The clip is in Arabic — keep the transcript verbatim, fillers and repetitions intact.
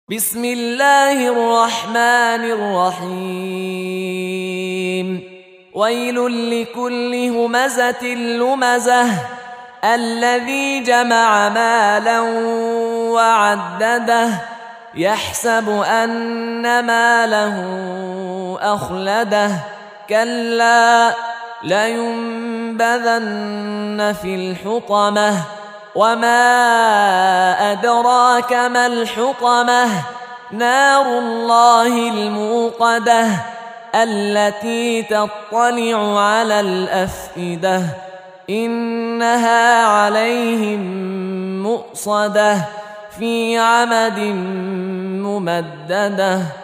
بسم الله الرحمن الرحيم ويل لكل همزة لمزة الذي جمع مالا وعدده يحسب أن ماله أخلده كلا لينبذن في الحطمة وما أدراك ما الحطمة نار الله الموقدة التي تطلع على الأفئدة إنها عليهم مؤصدة في عمد ممددة.